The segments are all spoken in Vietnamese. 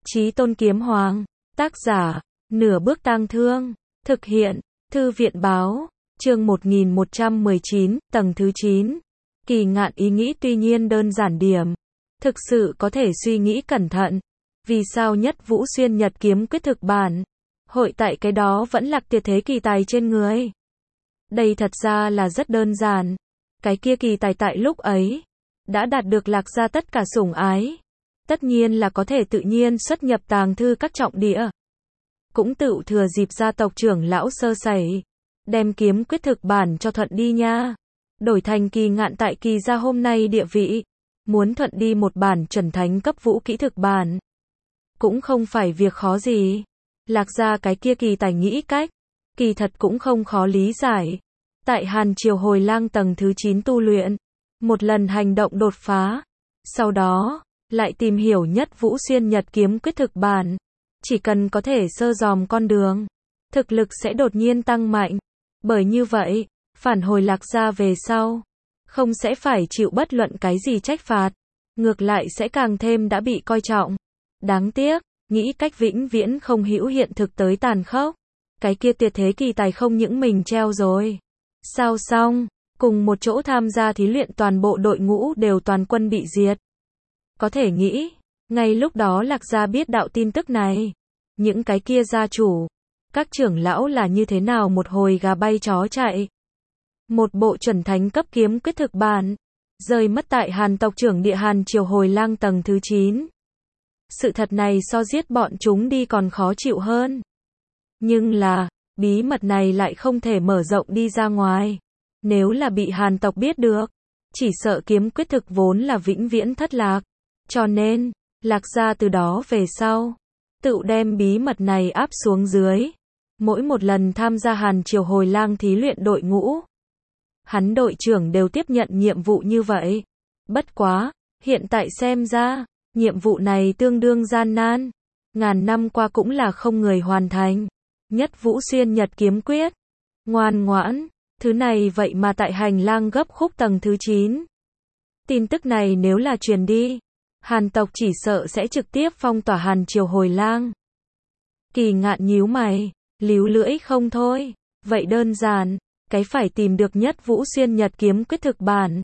Chí Tôn Kiếm Hoàng. Tác giả, Nửa Bước Tang Thương. Thực hiện, Thư viện Báo. Chương 1119, tầng thứ 9. Kỳ Ngạn ý nghĩ tuy nhiên đơn giản điểm. Thực sự có thể suy nghĩ cẩn thận. Vì sao Nhất Vũ Xuyên Nhật Kiếm Quyết thực bản? Hội tại cái đó vẫn lạc tuyệt thế kỳ tài trên người. Đây thật ra là rất đơn giản. Cái kia kỳ tài tại lúc ấy đã đạt được Lạc gia tất cả sủng ái. Tất nhiên là có thể tự nhiên xuất nhập tàng thư các trọng địa. Cũng tự thừa dịp gia tộc trưởng lão sơ sẩy, đem kiếm quyết thực bản cho thuận đi nha. Đổi thành Kỳ Ngạn tại Kỳ gia hôm nay địa vị, muốn thuận đi một bản chuẩn thánh cấp vũ kỹ thực bản, cũng không phải việc khó gì. Lạc gia cái kia kỳ tài nghĩ cách, kỳ thật cũng không khó lý giải. Tại Hàn Triều Hồi Lang tầng thứ 9 tu luyện, một lần hành động đột phá, sau đó lại tìm hiểu Nhất Vũ Xuyên Nhật Kiếm Quyết thực bản, chỉ cần có thể sơ dòm con đường, thực lực sẽ đột nhiên tăng mạnh. Bởi như vậy, phản hồi Lạc gia về sau, không sẽ phải chịu bất luận cái gì trách phạt, ngược lại sẽ càng thêm đã bị coi trọng. Đáng tiếc, nghĩ cách vĩnh viễn không hữu hiện thực tới tàn khốc. Cái kia tuyệt thế kỳ tài không những mình treo rồi. Sao xong, cùng một chỗ tham gia thí luyện toàn bộ đội ngũ đều toàn quân bị diệt. Có thể nghĩ, ngay lúc đó Lạc gia biết đạo tin tức này, những cái kia gia chủ, các trưởng lão là như thế nào một hồi gà bay chó chạy. Một bộ chuẩn thánh cấp kiếm quyết thực bản, rơi mất tại Hàn tộc trưởng địa Hàn Triều Hồi Lang tầng thứ 9. Sự thật này so giết bọn chúng đi còn khó chịu hơn. Nhưng là, bí mật này lại không thể mở rộng đi ra ngoài. Nếu là bị Hàn tộc biết được, chỉ sợ kiếm quyết thực vốn là vĩnh viễn thất lạc. Cho nên, Lạc gia từ đó về sau, tự đem bí mật này áp xuống dưới. Mỗi một lần tham gia Hàn Triều Hồi Lang thí luyện đội ngũ, hắn đội trưởng đều tiếp nhận nhiệm vụ như vậy. Bất quá, hiện tại xem ra, nhiệm vụ này tương đương gian nan. Ngàn năm qua cũng là không người hoàn thành. Nhất Vũ Xuyên Nhật Kiếm Quyết. Ngoan ngoãn, thứ này vậy mà tại hành lang gấp khúc tầng thứ 9. Tin tức này nếu là truyền đi, Hàn tộc chỉ sợ sẽ trực tiếp phong tỏa Hàn Triều Hồi Lang. Kỳ Ngạn nhíu mày, líu lưỡi không thôi. Vậy đơn giản, cái phải tìm được Nhất Vũ Xuyên Nhật Kiếm Quyết thực bản.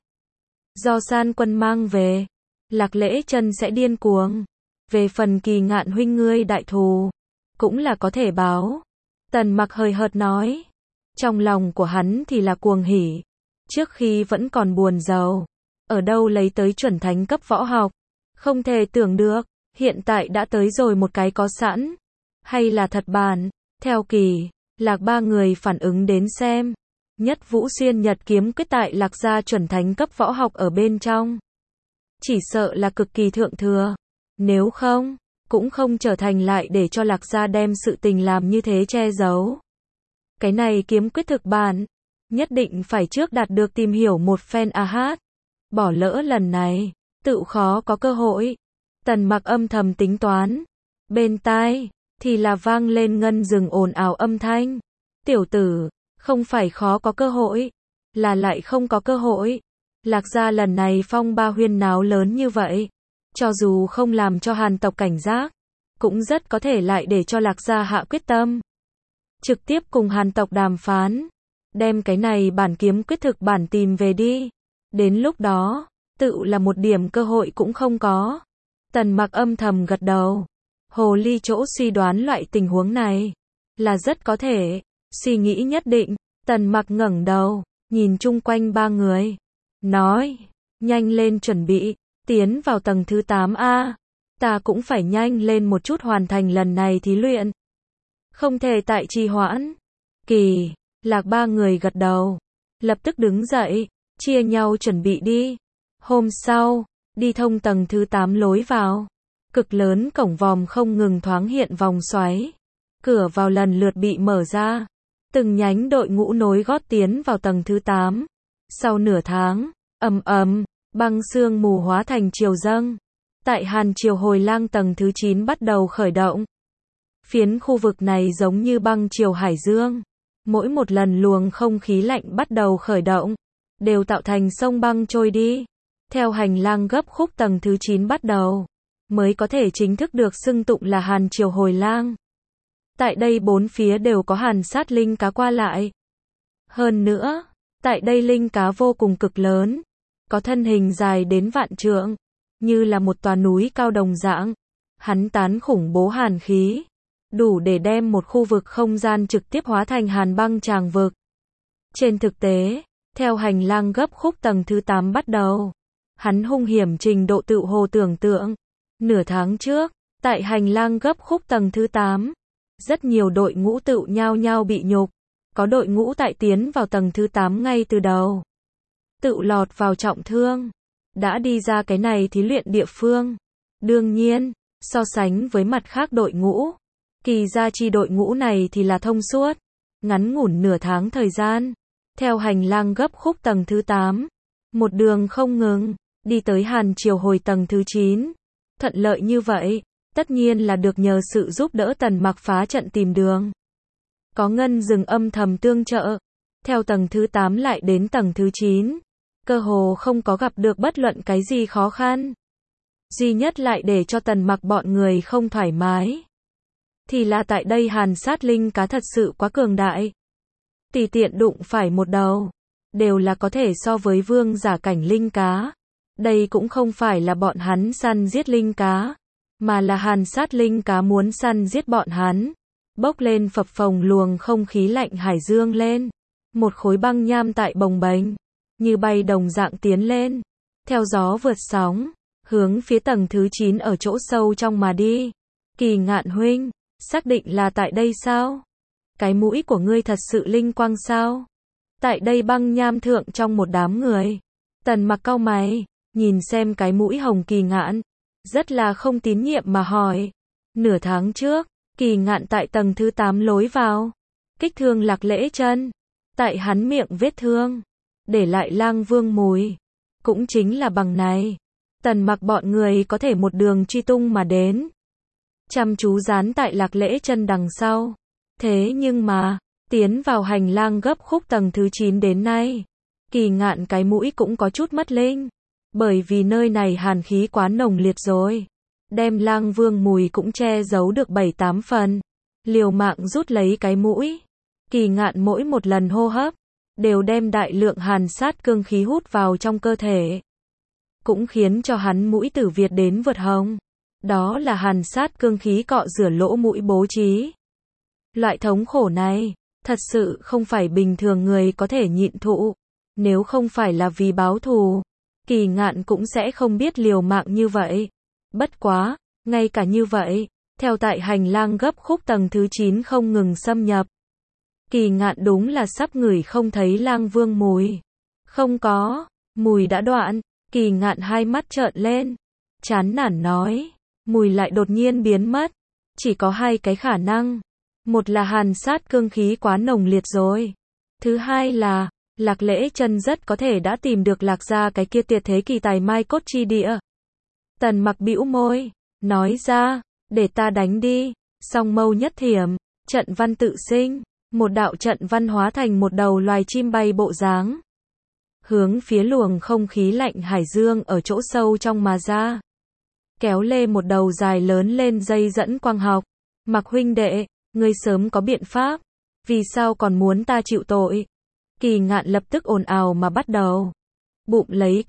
Do San Quân mang về, Lạc Lễ Chân sẽ điên cuồng. Về phần Kỳ Ngạn huynh ngươi đại thù, cũng là có thể báo. Tần Mặc hời hợt nói. Trong lòng của hắn thì là cuồng hỉ. Trước khi vẫn còn buồn rầu. Ở đâu lấy tới chuẩn thánh cấp võ học. Không thể tưởng được, hiện tại đã tới rồi một cái có sẵn. Hay là thật bản. Theo Kỳ, Lạc ba người phản ứng đến xem. Nhất Vũ Xuyên Nhật Kiếm Quyết tại Lạc gia chuẩn thánh cấp võ học ở bên trong. Chỉ sợ là cực kỳ thượng thừa. Nếu không, cũng không trở thành lại để cho Lạc gia đem sự tình làm như thế che giấu. Cái này kiếm quyết thực bản, nhất định phải trước đạt được tìm hiểu một phen hát. Bỏ lỡ lần này, tự khó có cơ hội. Tần Mặc âm thầm tính toán. Bên tai, thì là vang lên ngân rừng ồn ào âm thanh. Tiểu tử, không phải khó có cơ hội, là lại không có cơ hội. Lạc gia lần này phong ba huyên náo lớn như vậy, cho dù không làm cho Hàn tộc cảnh giác, cũng rất có thể lại để cho Lạc gia hạ quyết tâm. Trực tiếp cùng Hàn tộc đàm phán, đem cái này bản kiếm quyết thực bản tìm về đi. Đến lúc đó, tự là một điểm cơ hội cũng không có. Tần Mặc âm thầm gật đầu. Hồ ly chỗ suy đoán loại tình huống này, là rất có thể. Suy nghĩ nhất định, Tần Mặc ngẩng đầu, nhìn chung quanh ba người. Nói, nhanh lên chuẩn bị, tiến vào tầng thứ 8A. Ta cũng phải nhanh lên một chút hoàn thành lần này thí luyện. Không thể tại trì hoãn. Kỳ, Lạc ba người gật đầu. Lập tức đứng dậy, chia nhau chuẩn bị đi. Hôm sau, đi thông tầng thứ 8 lối vào. Cực lớn cổng vòm không ngừng thoáng hiện vòng xoáy. Cửa vào lần lượt bị mở ra. Từng nhánh đội ngũ nối gót tiến vào tầng thứ 8. Sau nửa tháng, băng sương mù hóa thành triều dâng. Tại Hàn Triều Hồi Lang tầng thứ 9 bắt đầu khởi động. Phiến khu vực này giống như băng triều hải dương. Mỗi một lần luồng không khí lạnh bắt đầu khởi động, đều tạo thành sông băng trôi đi. Theo hành lang gấp khúc tầng thứ 9 bắt đầu, mới có thể chính thức được xưng tụng là Hàn Triều Hồi Lang. Tại đây bốn phía đều có hàn sát linh cá qua lại. Hơn nữa, tại đây linh cá vô cùng cực lớn, có thân hình dài đến vạn trượng, như là một tòa núi cao đồng dạng. Hắn tán khủng bố hàn khí, đủ để đem một khu vực không gian trực tiếp hóa thành hàn băng tràng vực. Trên thực tế, theo hành lang gấp khúc tầng thứ 8 bắt đầu, hắn hung hiểm trình độ tự hồ tưởng tượng. Nửa tháng trước, tại hành lang gấp khúc tầng thứ 8, rất nhiều đội ngũ tự nhao nhao bị nhục, có đội ngũ tại tiến vào tầng thứ 8 ngay từ đầu, tự lọt vào trọng thương, đã đi ra cái này thí luyện địa phương. Đương nhiên, so sánh với mặt khác đội ngũ, Kỳ gia chi đội ngũ này thì là thông suốt, ngắn ngủn nửa tháng thời gian, theo hành lang gấp khúc tầng thứ 8, một đường không ngừng, đi tới Hàn Triều Hồi tầng thứ 9. Thuận lợi như vậy, tất nhiên là được nhờ sự giúp đỡ Tần Mặc phá trận tìm đường. Có ngân rừng âm thầm tương trợ, theo tầng thứ 8 lại đến tầng thứ 9, cơ hồ không có gặp được bất luận cái gì khó khăn. Duy nhất lại để cho Tần Mặc bọn người không thoải mái, thì là tại đây hàn sát linh cá thật sự quá cường đại. Tùy tiện đụng phải một đầu, đều là có thể so với vương giả cảnh linh cá. Đây cũng không phải là bọn hắn săn giết linh cá, mà là hàn sát linh cá muốn săn giết bọn hắn. Bốc lên phập phồng luồng không khí lạnh hải dương lên. Một khối băng nham tại bồng bềnh, như bay đồng dạng tiến lên. Theo gió vượt sóng, hướng phía tầng thứ 9 ở chỗ sâu trong mà đi. Kỳ Ngạn huynh, xác định là tại đây sao? Cái mũi của ngươi thật sự linh quang sao? Tại đây băng nham thượng trong một đám người. Tần Mặc cau mày, nhìn xem cái mũi hồng Kỳ Ngạn, rất là không tín nhiệm mà hỏi. Nửa tháng trước, Kỳ Ngạn tại tầng thứ 8 lối vào, kích thương Lạc Lễ Chân, tại hắn miệng vết thương, để lại lang vương mùi. Cũng chính là bằng này, Tần Mặc bọn người có thể một đường truy tung mà đến, chăm chú dán tại Lạc Lễ Chân đằng sau. Thế nhưng mà, tiến vào hành lang gấp khúc tầng thứ 9 đến nay, Kỳ Ngạn cái mũi cũng có chút mất linh, bởi vì nơi này hàn khí quá nồng liệt rồi, đem lang vương mùi cũng che giấu được 7-8 phần. Liều mạng rút lấy cái mũi, Kỳ Ngạn mỗi một lần hô hấp, đều đem đại lượng hàn sát cương khí hút vào trong cơ thể, cũng khiến cho hắn mũi tử Việt đến vượt hồng. Đó là hàn sát cương khí cọ rửa lỗ mũi bố trí. Loại thống khổ này, thật sự không phải bình thường người có thể nhịn thụ. Nếu không phải là vì báo thù, Kỳ Ngạn cũng sẽ không biết liều mạng như vậy. Bất quá, ngay cả như vậy, theo tại hành lang gấp khúc tầng thứ 9 không ngừng xâm nhập, Kỳ Ngạn đúng là sắp ngửi không thấy lang vương mùi. Không có, mùi đã đoạn. Kỳ Ngạn hai mắt trợn lên, chán nản nói, mùi lại đột nhiên biến mất. Chỉ có hai cái khả năng. Một là hàn sát cương khí quá nồng liệt rồi. Thứ hai là, Lạc Lễ Chân rất có thể đã tìm được Lạc gia cái kia tuyệt thế kỳ tài mai cốt chi địa. Tần Mặc bĩu môi, nói ra, để ta đánh đi. Song mâu nhất thiểm, trận văn tự sinh, một đạo trận văn hóa thành một đầu loài chim bay bộ dáng, hướng phía luồng không khí lạnh hải dương ở chỗ sâu trong mà ra. Kéo lê một đầu dài lớn lên dây dẫn quang học. Mặc huynh đệ, ngươi sớm có biện pháp, vì sao còn muốn ta chịu tội? Kỳ Ngạn lập tức ồn ào mà bắt đầu bụng lấy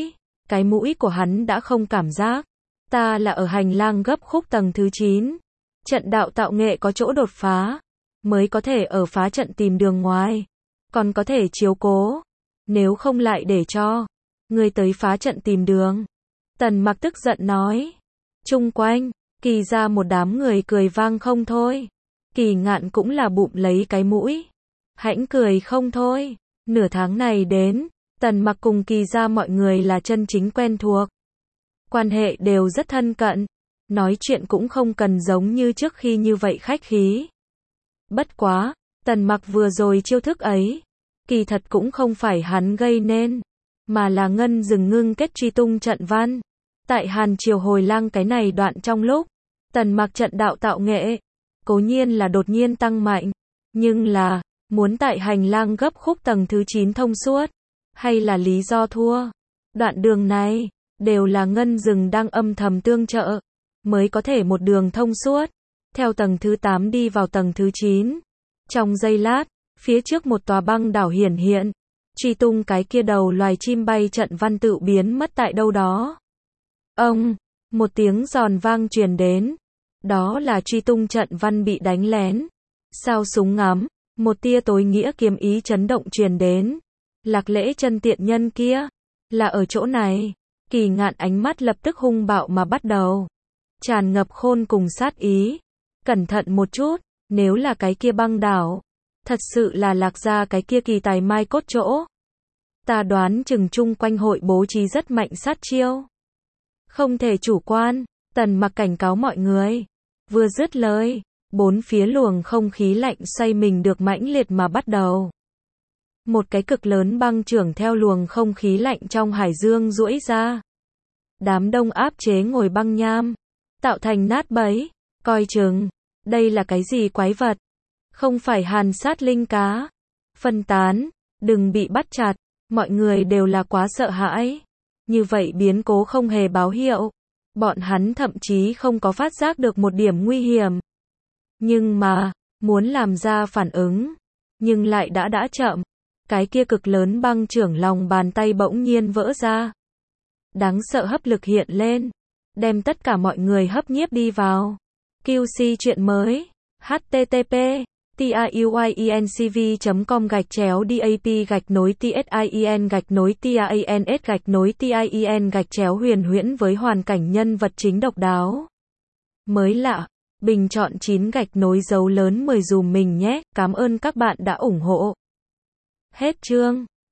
cái mũi của hắn đã không cảm giác. Ta là ở hành lang gấp khúc tầng thứ 9, trận đạo tạo nghệ có chỗ đột phá, mới có thể ở phá trận tìm đường ngoài, còn có thể chiếu cố, nếu không lại để cho ngươi tới phá trận tìm đường. Tần Mặc tức giận nói. Chung quanh, Kỳ ra một đám người cười vang không thôi. Kỳ Ngạn cũng là bụng lấy cái mũi, hãnh cười không thôi. Nửa tháng này đến, Tần Mặc cùng Kỳ ra mọi người là chân chính quen thuộc, quan hệ đều rất thân cận, nói chuyện cũng không cần giống như trước khi như vậy khách khí. Bất quá, Tần Mặc vừa rồi chiêu thức ấy, kỳ thật cũng không phải hắn gây nên, mà là ngân rừng ngưng kết truy tung trận văn. Tại Hàn Triều Hồi Lang cái này đoạn trong lúc, Tần Mặc trận đạo tạo nghệ, cố nhiên là đột nhiên tăng mạnh, nhưng là, muốn tại hành lang gấp khúc tầng thứ 9 thông suốt, hay là lý do thua. Đoạn đường này, đều là ngân rừng đang âm thầm tương trợ, mới có thể một đường thông suốt, theo tầng thứ 8 đi vào tầng thứ 9. Trong giây lát, phía trước một tòa băng đảo hiển hiện, truy tung cái kia đầu loài chim bay trận văn tự biến mất tại đâu đó. Ông, một tiếng giòn vang truyền đến, đó là truy tung trận văn bị đánh lén. Sao súng ngắm, một tia tối nghĩa kiếm ý chấn động truyền đến. Lạc Lễ chân tiện nhân kia, là ở chỗ này. Kỳ Ngạn ánh mắt lập tức hung bạo mà bắt đầu, tràn ngập khôn cùng sát ý. Cẩn thận một chút, nếu là cái kia băng đảo, thật sự là Lạc gia cái kia kỳ tài mai cốt chỗ. Ta đoán chừng chung quanh hội bố trí rất mạnh sát chiêu. Không thể chủ quan, Tần Mặc cảnh cáo mọi người. Vừa dứt lời, bốn phía luồng không khí lạnh xoay mình được mãnh liệt mà bắt đầu. Một cái cực lớn băng chưởng theo luồng không khí lạnh trong hải dương duỗi ra. Đám đông áp chế ngồi băng nham, tạo thành nát bấy. Coi chừng, đây là cái gì quái vật? Không phải hàn sát linh cá. Phân tán, đừng bị bắt chặt. Mọi người đều là quá sợ hãi. Như vậy biến cố không hề báo hiệu. Bọn hắn thậm chí không có phát giác được một điểm nguy hiểm. Nhưng mà, muốn làm ra phản ứng, nhưng lại đã chậm. Cái kia cực lớn băng chưởng lòng bàn tay bỗng nhiên vỡ ra. Đáng sợ hấp lực hiện lên, đem tất cả mọi người hấp nhiếp đi vào. QC chuyện mới. http tiuyencv.com/dap-tin-tin-huyền huyễn với hoàn cảnh nhân vật chính độc đáo. Mới lạ, bình chọn 9 gạch nối dấu lớn 10 dùm mình nhé, cảm ơn các bạn đã ủng hộ. Hết chương.